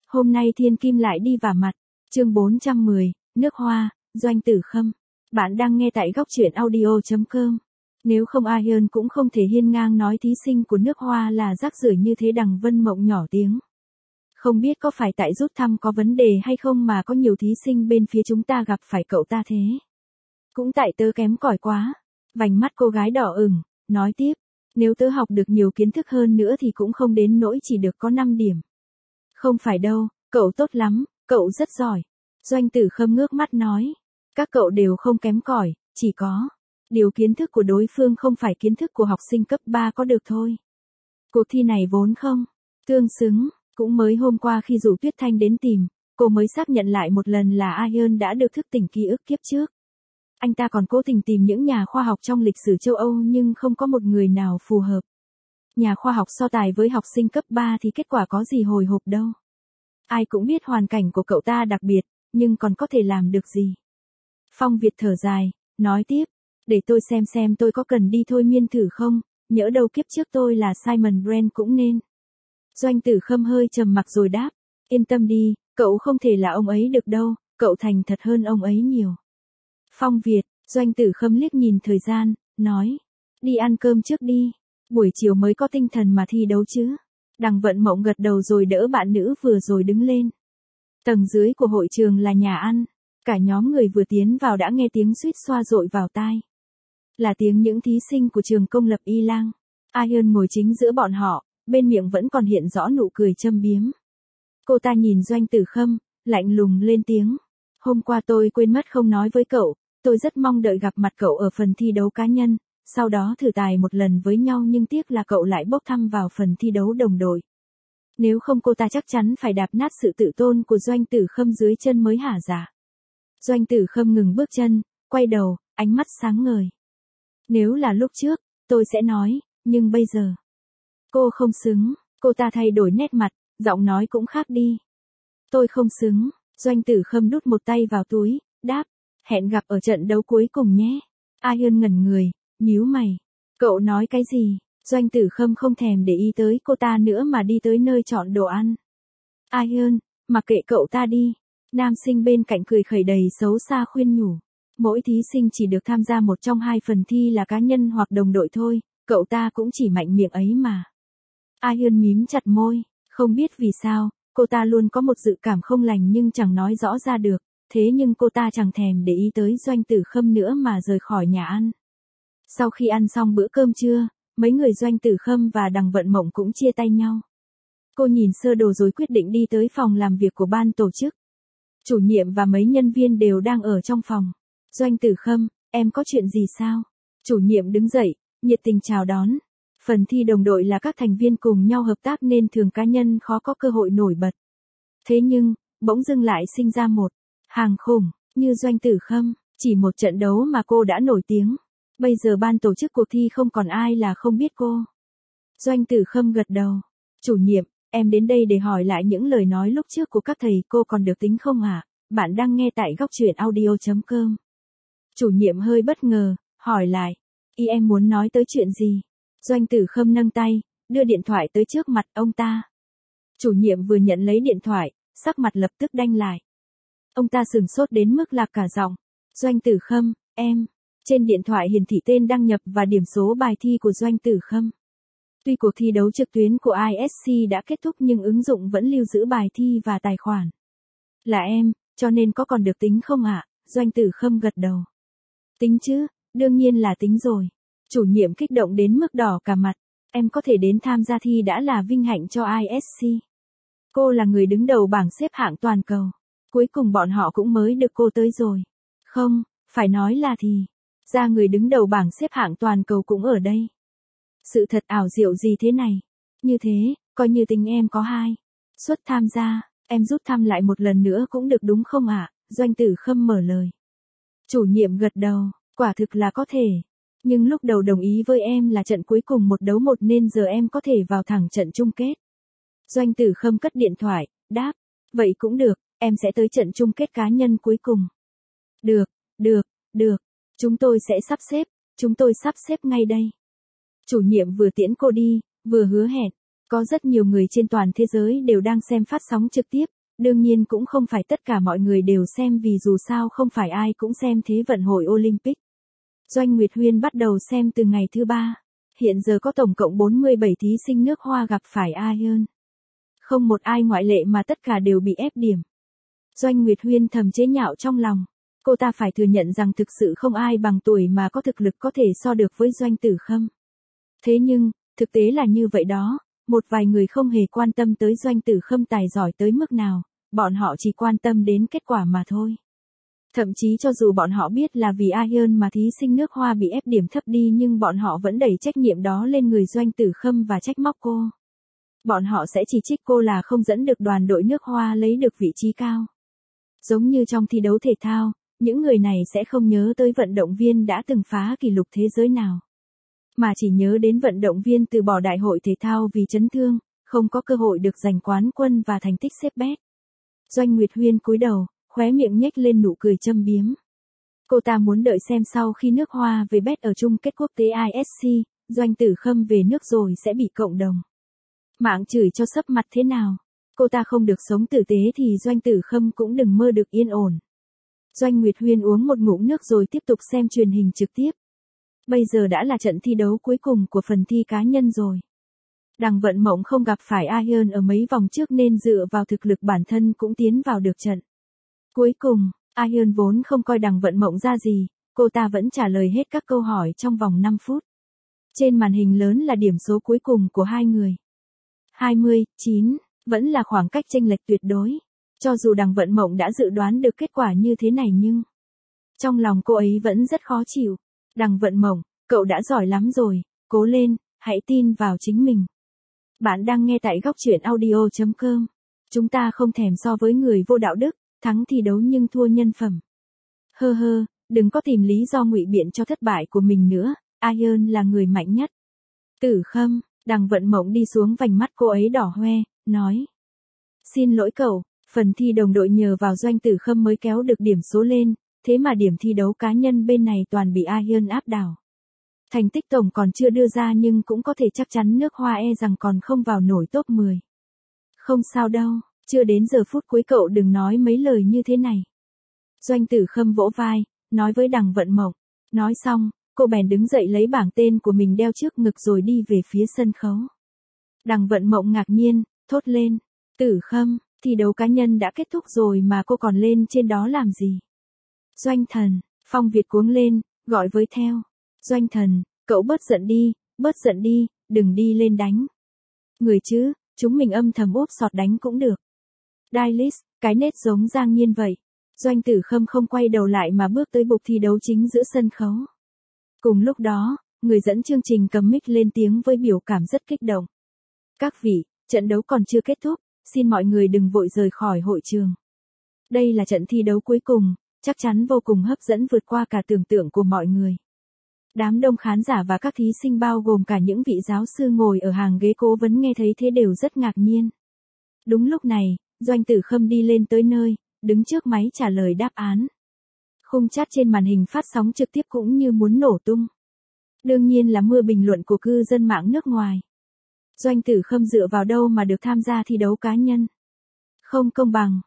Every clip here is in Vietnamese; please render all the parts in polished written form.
Hôm nay thiên kim lại đi vả mặt. Chương 410, nước hoa, Doanh Tử Khâm. Bạn đang nghe tại góc truyện audio.com. Nếu không Iron cũng không thể hiên ngang nói thí sinh của nước hoa là rác rưởi như thế. Đằng Vân Mộng nhỏ tiếng. Không biết có phải tại rút thăm có vấn đề hay không mà có nhiều thí sinh bên phía chúng ta gặp phải cậu ta thế. Cũng tại tớ kém cỏi quá. Vành mắt cô gái đỏ ửng, nói tiếp. Nếu tớ học được nhiều kiến thức hơn nữa thì cũng không đến nỗi chỉ được có 5 điểm. Không phải đâu, cậu tốt lắm, cậu rất giỏi. Doanh Tử Khâm ngước mắt nói. Các cậu đều không kém cỏi, chỉ có điều kiến thức của đối phương không phải kiến thức của học sinh cấp 3 có được thôi. Cuộc thi này vốn không tương xứng, cũng mới hôm qua khi rủ Tuyết Thanh đến tìm, cô mới xác nhận lại một lần là Iron đã được thức tỉnh ký ức kiếp trước. Anh ta còn cố tình tìm những nhà khoa học trong lịch sử châu Âu nhưng không có một người nào phù hợp. Nhà khoa học so tài với học sinh cấp 3 thì kết quả có gì hồi hộp đâu. Ai cũng biết hoàn cảnh của cậu ta đặc biệt, nhưng còn có thể làm được gì. Phong Việt thở dài, nói tiếp, để tôi xem tôi có cần đi thôi miên thử không, nhỡ đâu kiếp trước tôi là Simon Brand cũng nên. Doanh Tử Khâm hơi trầm mặc rồi đáp, yên tâm đi, cậu không thể là ông ấy được đâu, cậu thành thật hơn ông ấy nhiều. Phong Việt, Doanh Tử Khâm liếc nhìn thời gian, nói, đi ăn cơm trước đi, buổi chiều mới có tinh thần mà thi đấu chứ. Đằng Vận Mộng gật đầu rồi đỡ bạn nữ vừa rồi đứng lên. Tầng dưới của hội trường là nhà ăn, cả nhóm người vừa tiến vào đã nghe tiếng suýt xoa dội vào tai. Là tiếng những thí sinh của trường công lập Y Lang. Iron ngồi chính giữa bọn họ, bên miệng vẫn còn hiện rõ nụ cười châm biếm. Cô ta nhìn Doanh Tử Khâm, lạnh lùng lên tiếng. Hôm qua tôi quên mất không nói với cậu, tôi rất mong đợi gặp mặt cậu ở phần thi đấu cá nhân, sau đó thử tài một lần với nhau nhưng tiếc là cậu lại bốc thăm vào phần thi đấu đồng đội. Nếu không cô ta chắc chắn phải đạp nát sự tự tôn của Doanh Tử Khâm dưới chân mới hả dạ. Doanh Tử Khâm ngừng bước chân, quay đầu, ánh mắt sáng ngời. Nếu là lúc trước, tôi sẽ nói, nhưng bây giờ, cô không xứng, cô ta thay đổi nét mặt, giọng nói cũng khác đi. Tôi không xứng, Doanh Tử Khâm đút một tay vào túi, đáp, hẹn gặp ở trận đấu cuối cùng nhé. Iron ngẩn người, nhíu mày, cậu nói cái gì? Doanh Tử Khâm không thèm để ý tới cô ta nữa mà đi tới nơi chọn đồ ăn. Iron, mặc kệ cậu ta đi. Nam sinh bên cạnh cười khẩy đầy xấu xa khuyên nhủ. Mỗi thí sinh chỉ được tham gia một trong hai phần thi là cá nhân hoặc đồng đội thôi, cậu ta cũng chỉ mạnh miệng ấy mà. Iron mím chặt môi, không biết vì sao, cô ta luôn có một dự cảm không lành nhưng chẳng nói rõ ra được, thế nhưng cô ta chẳng thèm để ý tới Doanh Tử Khâm nữa mà rời khỏi nhà ăn. Sau khi ăn xong bữa cơm trưa, mấy người Doanh Tử Khâm và Đằng Vận Mộng cũng chia tay nhau. Cô nhìn sơ đồ rồi quyết định đi tới phòng làm việc của ban tổ chức. Chủ nhiệm và mấy nhân viên đều đang ở trong phòng. Doanh Tử Khâm, em có chuyện gì sao? Chủ nhiệm đứng dậy, nhiệt tình chào đón. Phần thi đồng đội là các thành viên cùng nhau hợp tác nên thường cá nhân khó có cơ hội nổi bật. Thế nhưng, bỗng dưng lại sinh ra một hàng khủng, như Doanh Tử Khâm, chỉ một trận đấu mà cô đã nổi tiếng. Bây giờ ban tổ chức cuộc thi không còn ai là không biết cô. Doanh Tử Khâm gật đầu. Chủ nhiệm, em đến đây để hỏi lại những lời nói lúc trước của các thầy cô còn được tính không ạ? Bạn đang nghe tại góc truyện audio.com. Chủ nhiệm hơi bất ngờ, hỏi lại. Ý em muốn nói tới chuyện gì? Doanh Tử Khâm nâng tay, đưa điện thoại tới trước mặt ông ta. Chủ nhiệm vừa nhận lấy điện thoại, sắc mặt lập tức đanh lại. Ông ta sửng sốt đến mức lạc cả giọng. Doanh Tử Khâm, em. Trên điện thoại hiển thị tên đăng nhập và điểm số bài thi của Doanh Tử Khâm. Tuy cuộc thi đấu trực tuyến của ISC đã kết thúc nhưng ứng dụng vẫn lưu giữ bài thi và tài khoản. Là em, cho nên có còn được tính không ạ? Doanh Tử Khâm gật đầu. Tính chứ, đương nhiên là tính rồi. Chủ nhiệm kích động đến mức đỏ cả mặt. Em có thể đến tham gia thi đã là vinh hạnh cho ISC. Cô là người đứng đầu bảng xếp hạng toàn cầu. Cuối cùng bọn họ cũng mới được cô tới rồi. Không, phải nói là thì. Ra người đứng đầu bảng xếp hạng toàn cầu cũng ở đây. Sự thật ảo diệu gì thế này? Như thế, coi như tính em có hai suất tham gia, em rút thăm lại một lần nữa cũng được đúng không ạ? Doanh Tử Khâm mở lời. Chủ nhiệm gật đầu, quả thực là có thể. Nhưng lúc đầu đồng ý với em là trận cuối cùng 1-1 nên giờ em có thể vào thẳng trận chung kết. Doanh Tử Khâm cất điện thoại, đáp. Vậy cũng được, em sẽ tới trận chung kết cá nhân cuối cùng. Được. Chúng tôi sắp xếp ngay đây. Chủ nhiệm vừa tiễn cô đi, vừa hứa hẹn. Có rất nhiều người trên toàn thế giới đều đang xem phát sóng trực tiếp, Đương nhiên cũng không phải tất cả mọi người đều xem vì dù sao không phải ai cũng xem Thế vận hội Olympic. Doanh Nguyệt Huyên bắt đầu xem từ ngày thứ 3. Hiện giờ có tổng cộng 47 thí sinh nước Hoa gặp phải IELTS. Không một ai ngoại lệ mà tất cả đều bị ép điểm. Doanh Nguyệt Huyên thầm chế nhạo trong lòng. Cô ta phải thừa nhận rằng thực sự không ai bằng tuổi mà có thực lực có thể so được với Doanh Tử Khâm. Thế nhưng, thực tế là như vậy đó, một vài người không hề quan tâm tới Doanh Tử Khâm tài giỏi tới mức nào, bọn họ chỉ quan tâm đến kết quả mà thôi. Thậm chí cho dù bọn họ biết là vì IELTS mà thí sinh nước Hoa bị ép điểm thấp đi nhưng bọn họ vẫn đẩy trách nhiệm đó lên người Doanh Tử Khâm và trách móc cô. Bọn họ sẽ chỉ trích cô là không dẫn được đoàn đội nước Hoa lấy được vị trí cao. Giống như trong thi đấu thể thao, những người này sẽ không nhớ tới vận động viên đã từng phá kỷ lục thế giới nào, mà chỉ nhớ đến vận động viên từ bỏ đại hội thể thao vì chấn thương, không có cơ hội được giành quán quân và thành tích xếp bét. Doanh Nguyệt Huyên cúi đầu, khóe miệng nhếch lên nụ cười châm biếm. Cô ta muốn đợi xem sau khi nước Hoa về bét ở chung kết quốc tế ISC, Doanh Tử Khâm về nước rồi sẽ bị cộng đồng mạng chửi cho sấp mặt thế nào. Cô ta không được sống tử tế thì Doanh Tử Khâm cũng đừng mơ được yên ổn. Doanh Nguyệt Huyên uống một ngụm nước rồi tiếp tục xem truyền hình trực tiếp. Bây giờ đã là trận thi đấu cuối cùng của phần thi cá nhân rồi. Đằng Vận Mộng không gặp phải IELTS ở mấy vòng trước nên dựa vào thực lực bản thân cũng tiến vào được trận cuối cùng. IELTS vốn không coi Đằng Vận Mộng ra gì, cô ta vẫn trả lời hết các câu hỏi trong vòng 5 phút. Trên màn hình lớn là điểm số cuối cùng của hai người. 20-9, vẫn là khoảng cách chênh lệch tuyệt đối. Cho dù Đằng Vận Mộng đã dự đoán được kết quả như thế này nhưng trong lòng cô ấy vẫn rất khó chịu. Đằng Vận Mộng, cậu đã giỏi lắm rồi, cố lên, hãy tin vào chính mình. Bạn đang nghe tại góc truyện audio.com. Chúng ta không thèm so với người vô đạo đức, thắng thi đấu nhưng thua nhân phẩm. Hơ hơ, đừng có tìm lý do ngụy biện cho thất bại của mình nữa, IELTS là người mạnh nhất. Tử Khâm, Đằng Vận Mộng đi xuống vành mắt cô ấy đỏ hoe, nói. Xin lỗi cậu, phần thi đồng đội nhờ vào Doanh Tử Khâm mới kéo được điểm số lên, thế mà điểm thi đấu cá nhân bên này toàn bị IELTS áp đảo. Thành tích tổng còn chưa đưa ra nhưng cũng có thể chắc chắn nước Hoa rằng còn không vào nổi top 10. Không sao đâu, chưa đến giờ phút cuối cậu đừng nói mấy lời như thế này. Doanh Tử Khâm vỗ vai, nói với Đằng Vận Mộng. Nói xong, cô bèn đứng dậy lấy bảng tên của mình đeo trước ngực rồi đi về phía sân khấu. Đằng Vận Mộng ngạc nhiên, thốt lên. Tử Khâm, thi đấu cá nhân đã kết thúc rồi mà cô còn lên trên đó làm gì? Doanh Thần, Phong Việt cuống lên, gọi với theo. Doanh Thần, cậu bớt giận đi, đừng đi lên đánh người chứ, chúng mình âm thầm úp sọt đánh cũng được. Dailies, cái nết giống Giang Nhiên vậy. Doanh Tử Khâm không quay đầu lại mà bước tới bục thi đấu chính giữa sân khấu. Cùng lúc đó, người dẫn chương trình cầm mic lên tiếng với biểu cảm rất kích động. Các vị, trận đấu còn chưa kết thúc, xin mọi người đừng vội rời khỏi hội trường. Đây là trận thi đấu cuối cùng, chắc chắn vô cùng hấp dẫn vượt qua cả tưởng tượng của mọi người. Đám đông khán giả và các thí sinh bao gồm cả những vị giáo sư ngồi ở hàng ghế cố vấn nghe thấy thế đều rất ngạc nhiên. Đúng lúc này, Doanh Tử Khâm đi lên tới nơi, đứng trước máy trả lời đáp án. Khung chat trên màn hình phát sóng trực tiếp cũng như muốn nổ tung. Đương nhiên là mưa bình luận của cư dân mạng nước ngoài. Doanh Tử Khâm dựa vào đâu mà được tham gia thi đấu cá nhân? Không công bằng,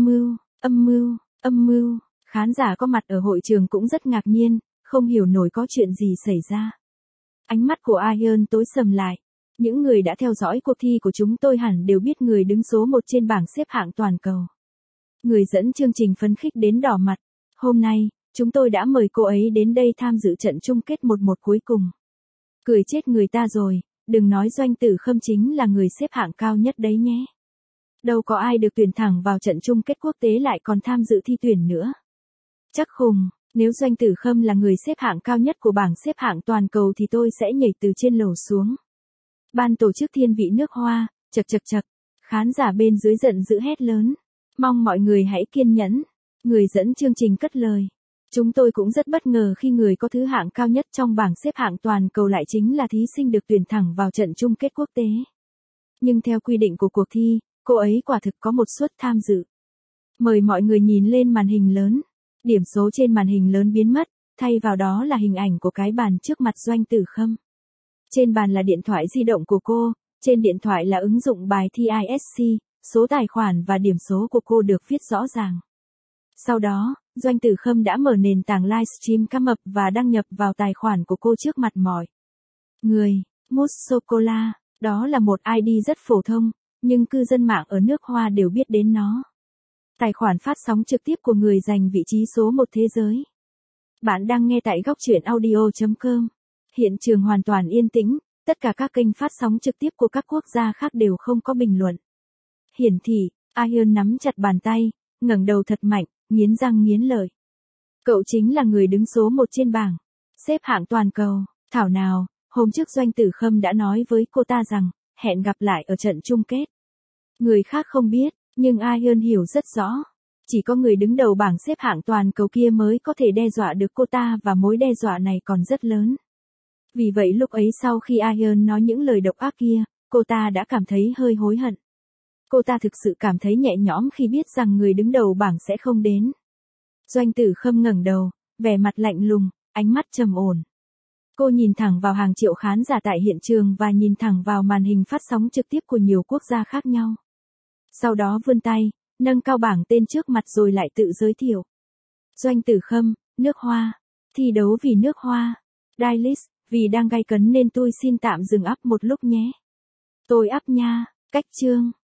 âm mưu. Khán giả có mặt ở hội trường cũng rất ngạc nhiên, không hiểu nổi có chuyện gì xảy ra. Ánh mắt của IELTS tối sầm lại. Những người đã theo dõi cuộc thi của chúng tôi hẳn đều biết người đứng số 1 trên bảng xếp hạng toàn cầu. Người dẫn chương trình phấn khích đến đỏ mặt. Hôm nay, chúng tôi đã mời cô ấy đến đây tham dự trận chung kết 1-1 cuối cùng. Cười chết người ta rồi, đừng nói Doanh Tử Khâm chính là người xếp hạng cao nhất đấy nhé. Đâu có ai được tuyển thẳng vào trận chung kết quốc tế lại còn tham dự thi tuyển nữa. Chắc khùng, nếu Doanh Tử Khâm là người xếp hạng cao nhất của bảng xếp hạng toàn cầu thì tôi sẽ nhảy từ trên lầu xuống. Ban tổ chức thiên vị nước Hoa, chậc. Khán giả bên dưới giận dữ hét lớn. Mong mọi người hãy kiên nhẫn. Người dẫn chương trình cất lời. Chúng tôi cũng rất bất ngờ khi người có thứ hạng cao nhất trong bảng xếp hạng toàn cầu lại chính là thí sinh được tuyển thẳng vào trận chung kết quốc tế. Nhưng theo quy định của cuộc thi, cô ấy quả thực có một suất tham dự. Mời mọi người nhìn lên màn hình lớn. Điểm số trên màn hình lớn biến mất, thay vào đó là hình ảnh của cái bàn trước mặt Doanh Tử Khâm. Trên bàn là điện thoại di động của cô, trên điện thoại là ứng dụng bài thi ISC, số tài khoản và điểm số của cô được viết rõ ràng. Sau đó, Doanh Tử Khâm đã mở nền tảng livestream cá mập và đăng nhập vào tài khoản của cô trước mặt mọi người. Mousse Sô-cô-la, đó là một ID rất phổ thông, nhưng cư dân mạng ở nước Hoa đều biết đến nó. Tài khoản phát sóng trực tiếp của người giành vị trí số 1 thế giới. Bạn đang nghe tại góc truyện audio.com. Hiện trường hoàn toàn yên tĩnh, tất cả các kênh phát sóng trực tiếp của các quốc gia khác đều không có bình luận. Hiển thị, Ion nắm chặt bàn tay, ngẩng đầu thật mạnh, nghiến răng nghiến lợi. Cậu chính là người đứng số 1 trên bảng xếp hạng toàn cầu. Thảo nào, hôm trước Doanh Tử Khâm đã nói với cô ta rằng, hẹn gặp lại ở trận chung kết. Người khác không biết, nhưng Ion hiểu rất rõ. Chỉ có người đứng đầu bảng xếp hạng toàn cầu kia mới có thể đe dọa được cô ta và mối đe dọa này còn rất lớn. Vì vậy lúc ấy sau khi Ion nói những lời độc ác kia, cô ta đã cảm thấy hơi hối hận. Cô ta thực sự cảm thấy nhẹ nhõm khi biết rằng người đứng đầu bảng sẽ không đến. Doanh Tử Khâm ngẩng đầu, vẻ mặt lạnh lùng, ánh mắt trầm ổn. Cô nhìn thẳng vào hàng triệu khán giả tại hiện trường và nhìn thẳng vào màn hình phát sóng trực tiếp của nhiều quốc gia khác nhau. Sau đó vươn tay, nâng cao bảng tên trước mặt rồi lại tự giới thiệu. Doanh Tử Khâm, nước Hoa. Thi đấu vì nước Hoa. Dailys, vì đang gay cấn nên tôi xin tạm dừng up một lúc nhé. Tôi up nha. Cách chương.